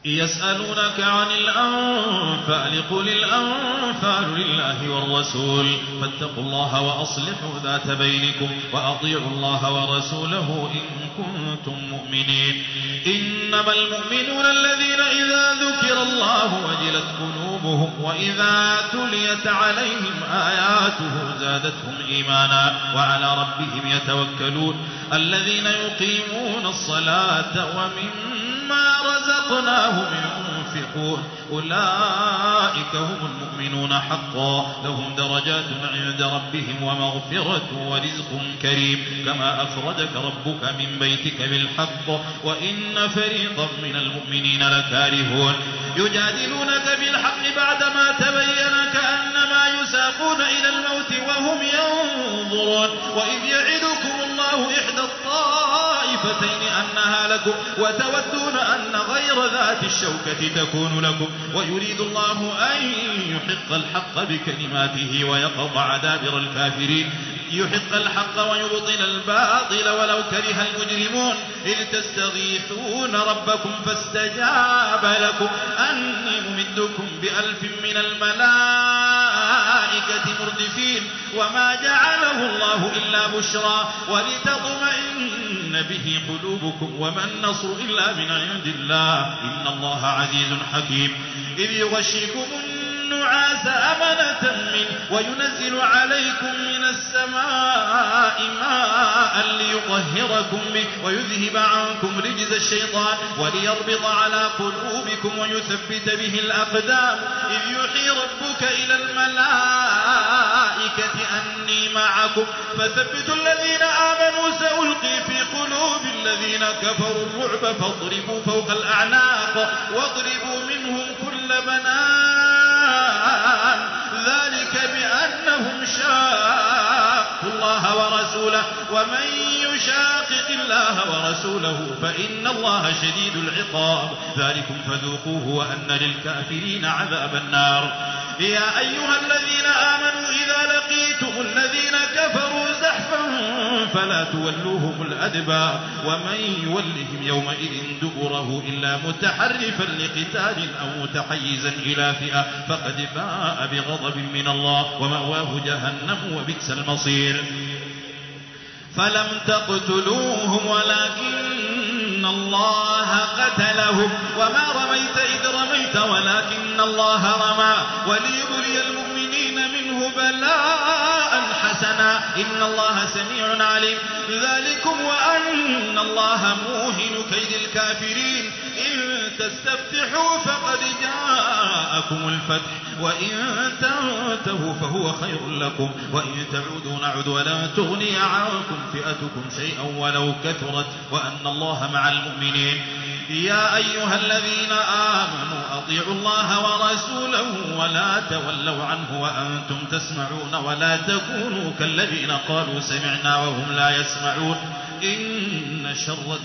يسألونك عن الأنفال قل الأنفال لله والرسول فاتقوا الله وأصلحوا ذات بينكم وأطيعوا الله ورسوله إن كنتم مؤمنين. إنما المؤمنون الذين إذا ذكر الله وجلت قلوبهم وإذا تليت عليهم آياته زادتهم إيمانا وعلى ربهم يتوكلون الذين يقيمون الصلاة ومما رزقناهم ينفقون أولئك هم المؤمنون حقا لهم درجات عند ربهم ومغفرة ورزق كريم كما أخرجك ربك من بيتك بالحق وإن فريقا من المؤمنين لكارهون يجادلونك بالحق بعدما تبين كأنما يساقون إلى الموت وهم ينظرون وإذ يعدكم الله إحدى الطائفتين أنها لكم وتودون أن غير ذات الشوكة تكون لكم ويريد الله أن يحق الحق بكلماته ويقطع دابر الكافرين يحق الحق ويبطل الباطل ولو كره المجرمون إذ تستغيثون ربكم فاستجاب لكم أني ممدكم بألف من الملائكة مردفين وما جعله الله إلا بشرى ولتطمئن به قلوبكم وما النصر إلا من عند الله إن الله عزيز حكيم. إذ يغشيكم النعاس أمنة منه وينزل عليكم من السماء ماء ليطهركم به ويذهب عنكم رجز الشيطان وليربط على قلوبكم ويثبت به الأقدام. إذ يوحي ربك إلى الملائكة أني معكم فثبتوا الذين آمنوا سألقي في قلوب الذين كفروا الرعب فاضربوا فوق الأعناق واضربوا منهم كل بنان ذلك بأنهم شاقوا الله ورسوله ومن يشاقق الله ورسوله فإن الله شديد العقاب ذلكم فذوقوه وأن للكافرين عذاب النار. يا أيها الذين آمنوا إذا لقيتم الذين كفروا زحفا فلا تولوهم الأدبار ومن يولهم يومئذ دبره إلا متحرفا لقتال أو متحيزا إلى فئة فقد باء بغضب من الله ومأواه جهنم وبئس المصير. فلم تقتلوهم ولكن الله قتلهم وما رميت إذ رميت ولكن الله رمى وليبلي المؤمنين منه بلاء حسنا إن الله سميع عليم. ذلكم وأن الله موهن كيد الكافرين. إن تستفتحوا فقد جاءكم الفتح وإن تنتهوا فهو خير لكم وإن تعودوا نعد ولن تغني عنكم فئتكم شيئا ولو كثرت وأن الله مع المؤمنين. يا أيها الذين آمنوا أطيعوا الله ورسوله ولا تولوا عنه وأنتم تسمعون ولا تكونوا كالذين قالوا سمعنا وهم لا يسمعون. إن شر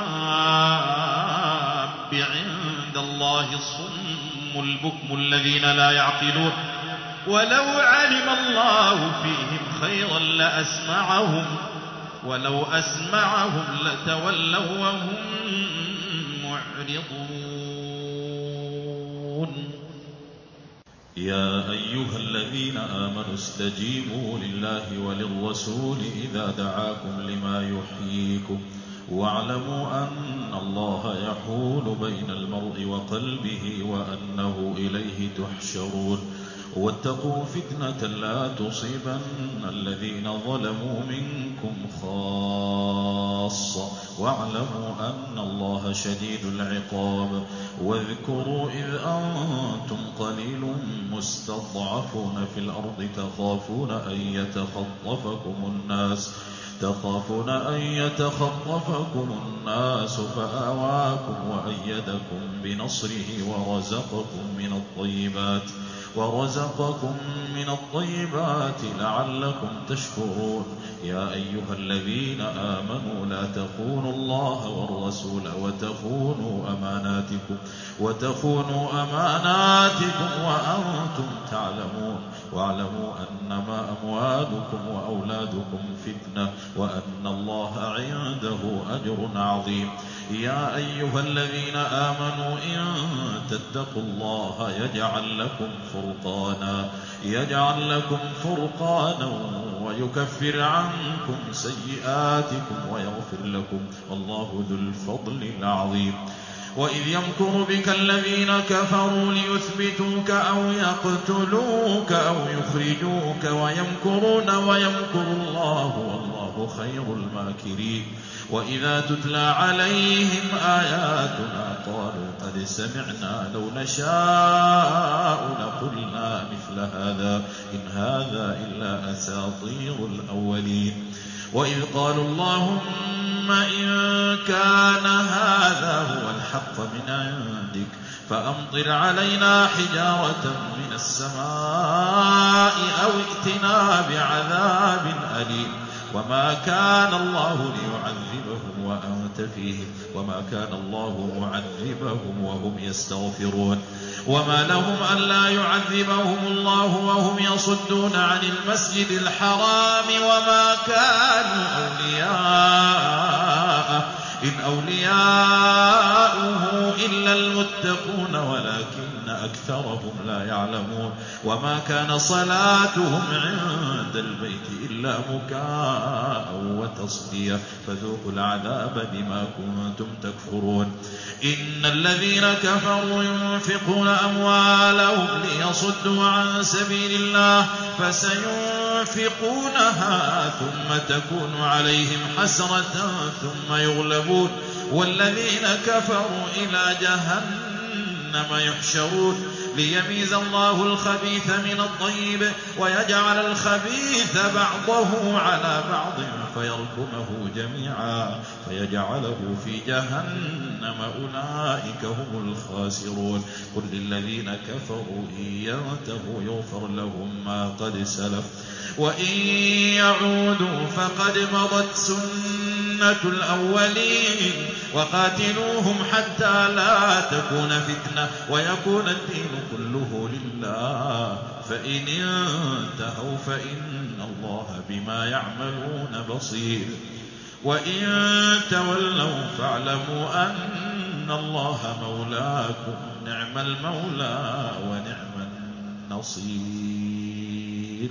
الدواب عند الله الصم البكم الذين لا يعقلون ولو علم الله فيهم خيرا لأسمعهم ولو أسمعهم لتولوا وهم معرضون. يا أيها الذين آمنوا استجيبوا لله وللرسول إذا دعاكم لما يحييكم واعلموا أن الله يحول بين المرء وقلبه وأنه إليه تحشرون. واتقوا فتنة لا تصيبن الذين ظلموا منكم خاصة واعلموا أن الله شديد العقاب. واذكروا إذ أنتم قليل مستضعفون في الأرض تخافون أن يتخطفكم الناس فآواكم وأيدكم بنصره ورزقكم من الطيبات لعلكم تشكرون. يا أيها الذين آمنوا لا تخونوا الله والرسول وتخونوا أماناتكم وأنتم تعلمون. واعلموا أنما أموالكم وأولادكم فتنة وأن الله عنده أجر عظيم. يا أيها الذين آمنوا إن تتقوا الله يجعل لكم فرقانا ويكفر عنكم سيئاتكم ويغفر لكم والله ذو الفضل العظيم. وإذ يمكر بك الذين كفروا ليثبتوك أو يقتلوك أو يخرجوك ويمكرون ويمكر الله والله خير الماكرين. وإذا تتلى عليهم آياتنا قالوا قد سمعنا لو نشاء لقلنا مثل هذا إن هذا إلا أساطير الأولين. وإذ قالوا اللهم إن كان هذا هو الحق من عندك فأمطر علينا حجارة من السماء أو ائتنا بعذاب أليم. وما كان الله ليعذبهم وأنت فيهم وما كان الله معذبهم وهم يستغفرون. وما لهم ألا يعذبهم الله وهم يصدون عن المسجد الحرام وما كانوا أولياءه إن أولياؤه إلا المتقون ولكن أكثرهم لا يعلمون. وما كان صلاتهم عند البيت إلا مكاء وتصدية فذوقوا العذاب بما كنتم تكفرون. إن الذين كفروا ينفقون أموالهم ليصدوا عن سبيل الله فسينفقونها ثم تكون عليهم حسرة ثم يغلبون والذين كفروا إلى جهنم يحشرون ليميز الله الخبيث من الطيب ويجعل الخبيث بعضه على بعض فيركمه جميعا فيجعله في جهنم أولئك هم الخاسرون. قل للذين كفروا إن ينتهوا يغفر لهم ما قد سلف وإن يعودوا فقد مضت سنة الأولين وقاتلوهم حتى لا تكون فتنة ويكون الدين كله لله فإن انتهوا فإن الله بما يعملون بصير. وإن تولوا فاعلموا أن الله مولاكم نعم المولى ونعم النصير.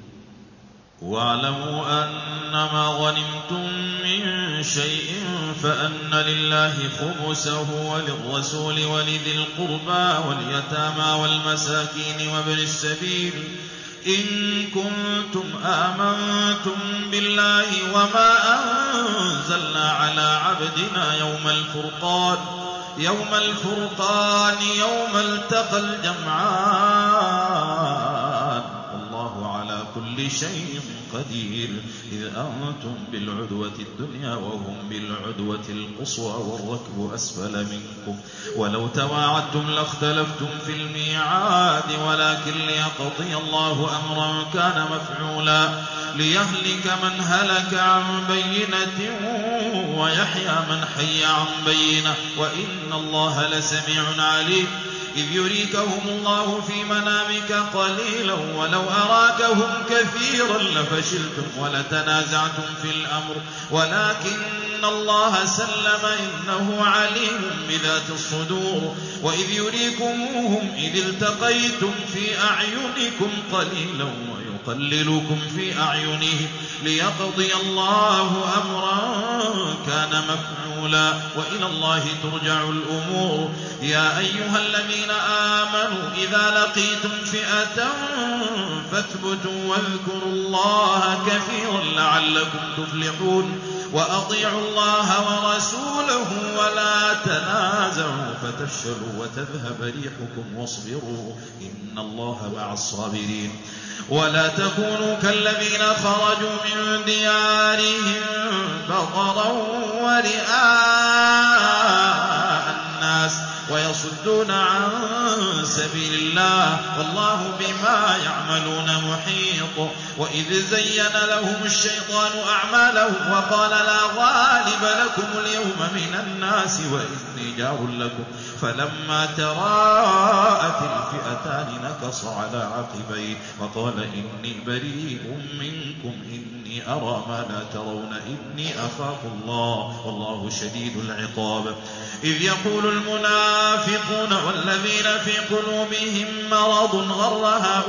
واعلموا أنما غنمتم من شيء فأن لله خمسه وللرسول ولذي القربى واليتامى والمساكين وابن السبيل إن كنتم آمنتم بالله وما أنزلنا على عبدنا يوم الفرقان يوم التقى الجمعان والله على كل شيء قدير. إذ أنتم بالعدوة الدنيا وهم بالعدوة القصوى والركب أسفل منكم ولو تواعدتم لاختلفتم في الميعاد ولكن ليقضي الله أمرا كان مفعولا ليهلك من هلك عن بينة ويحيى من حي عن بينة وإن الله لسميع عليم. إذ يريكهم الله في منامك قليلا ولو أراكهم كثيرا لفشلتم ولتنازعتم في الأمر ولكن الله سلم إنه عليم بذات الصدور. وإذ يريكموهم إذ التقيتم في أعينكم قليلا ويقللكم في أعينهم ليقضي الله أمرا كان مفعولا وإلى الله ترجع الأمور. يا أيها الذين آمنوا إذا لقيتم فئة فاثبتوا واذكروا الله كثيرا لعلكم تفلحون. وأطيعوا الله ورسوله ولا تنازعوا فتفشلوا وتذهب ريحكم واصبروا إن الله مع الصابرين. ولا تكونوا كالذين خرجوا من ديارهم بطرا ورئاء الناس ويصدون عن سبيل الله والله بما يعملون محيط. وإذ زين لهم الشيطان أعمالهم وقال لا غالب لكم اليوم من الناس وإني جار لكم فلما تراءت الفئتان نكص على عقبيه وقال إني بريء منكم إني أرى ما لا ترون إني أخاف الله والله شديد العقاب. إذ يقول المنافقون والذين في قلوبهم مرض غر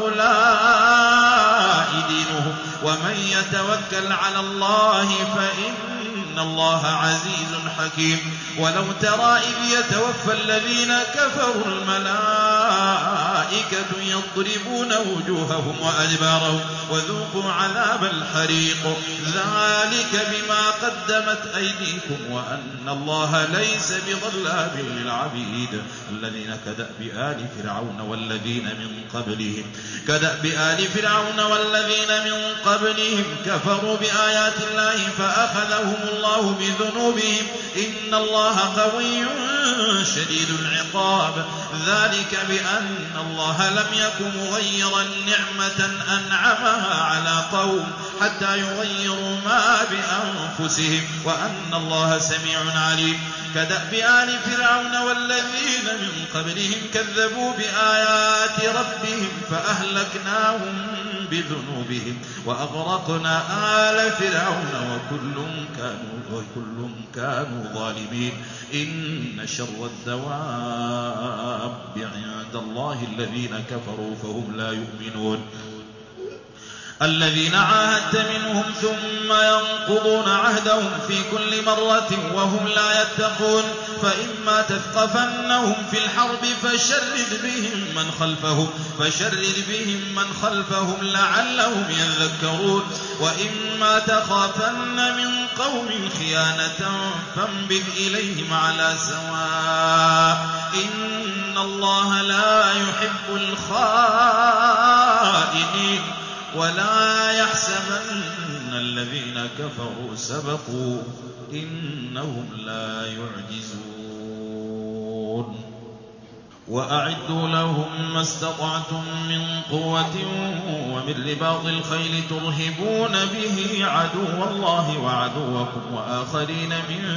هؤلاء دينهم ومن يتوكل على الله فإن الله عزيز حكيم. ولو ترى إذ يتوفى الذين كفروا الملائكة يضربون وجوههم وأدبارهم وذوقوا عذاب الحريق ذلك بما قدمت أيديكم وأن الله ليس بظلام للعبيد. الذين كدأب آل فرعون والذين من قبلهم كفروا بآيات الله فأخذهم الله بذنوبهم إن الله قوي شديد العقاب. ذلك بأن الله لم يكن مغيرا نعمة أنعمها على قوم حتى يغيروا ما بأنفسهم وأن الله سميع عليم. كدأب آل فرعون والذين من قبلهم كذبوا بآيات ربهم فأهلكناهم بذنوبهم وأغرقنا آل فرعون وكل كانوا ظالمين. إن شر الدواب عند الله الذين كفروا فهم لا يؤمنون. الذين عاهدت منهم ثم ينقضون عهدهم في كل مرة وهم لا يتقون. فإما تثقفنهم في الحرب فشرد بهم من خلفهم لعلهم يذكرون. وإما تخافن من قوم خيانة فانبذ إليهم على سواء إن الله لا يحب الخائنين. ولا يحسبن الذين كفروا سبقوا إنهم لا يعجزون. وأعدوا لهم ما استطعتم من قوة ومن رباط الخيل ترهبون به عدو الله وعدوكم وآخرين من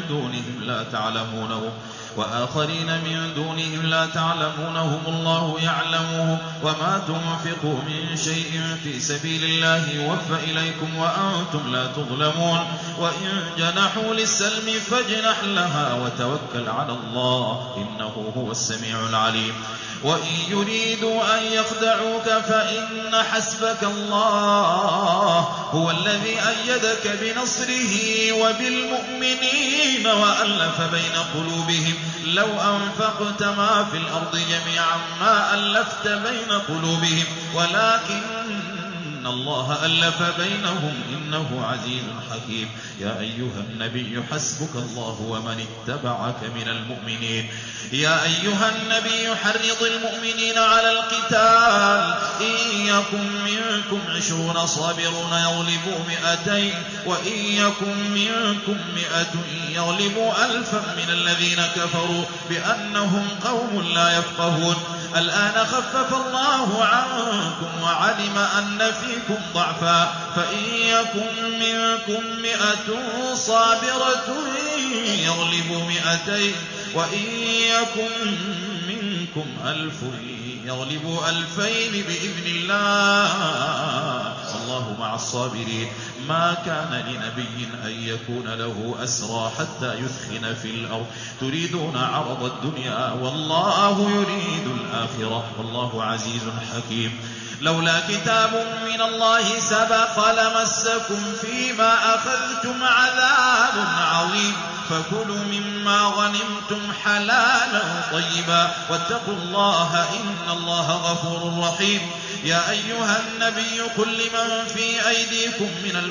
دونهم لا تعلمونهم الله يعلمهم. وما تنفقوا من شيء في سبيل الله يوفى إليكم وأنتم لا تظلمون. وإن جنحوا للسلم فاجنح لها وتوكل على الله إنه هو السميع العليم. وإن يريدوا أن يخدعوك فإن حسبك الله هو الذي أيدك بنصره وبالمؤمنين وألف بين قلوبهم. لو أنفقت ما في الأرض جميعا ما ألفت بين قلوبهم ولكن الله ألف بينهم إنه عزيز حكيم. يا أيها النبي حسبك الله ومن اتبعك من المؤمنين. يا أيها النبي حرض المؤمنين على القتال إن يكن منكم 20 صابرون يغلبوا 200 وإن يكن منكم 100 يغلبوا 1000 من الذين كفروا بأنهم قوم لا يفقهون. الآن خفف الله عنكم وعلم أن فيكم ضعفا فإن يكن منكم 100 صابرة يغلبوا 200 وإن يكن منكم 1000 يغلبوا 2000 بإذن الله والله مع الصابرين. ما كان لنبي أن يكون له أسرى حتى يثخن في الأرض تريدون عرض الدنيا والله يريد الآخرة والله عزيز حكيم. لولا كتاب من الله سبق لمسكم فيما أخذتم عذاب عظيم فكلوا مما غنمتم حلالا طيبا واتقوا الله إن الله غفور رحيم. يا أيها النبي قل لمن في أيديكم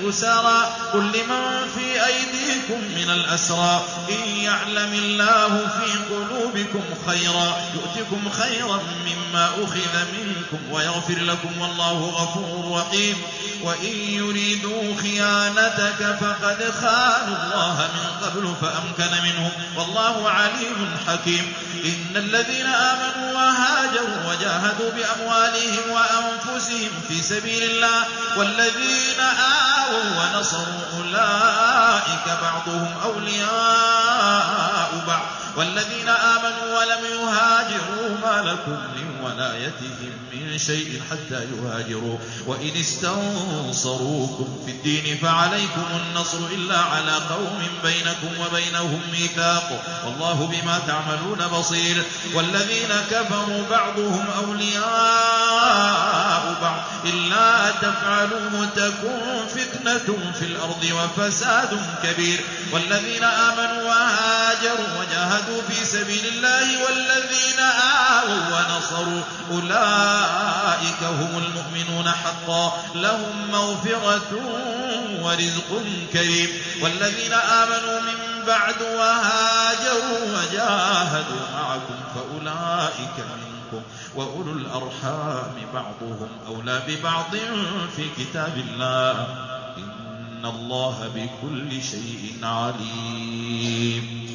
من الأسرى إن يعلم الله في قلوبكم خيرا يؤتكم خيرا مما أخذ منكم ويغفر لكم والله غفور رحيم. وإن يريدوا خيانتك فقد خانوا الله من قبل فأمكن منهم والله عليم حكيم. إن الذين آمنوا وهاجروا وجاهدوا بأموالهم وأنفسهم في سبيل الله والذين آووا ونصروا أولئك بعضهم أولياء بعض والذين آمنوا ولم يهاجروا ما لكم من ولايتهم من شيء حتى يهاجروا وإن استنصروكم في الدين فعليكم النصر إلا على قوم بينكم وبينهم ميثاق والله بما تعملون بصير. والذين كفروا بعضهم أولياء بعض إلا تفعلوه تكن فتنة في الأرض وفساد كبير. والذين آمنوا وهاجروا وجاهدوا في سبيل الله والذين آووا ونصروا أولئك هم المؤمنون حقا لهم مغفرة ورزق كريم. والذين آمنوا من بعد وهاجروا وجاهدوا معكم فأولئك منكم وأولو الأرحام بعضهم أولى ببعض في كتاب الله إن الله بكل شيء عليم.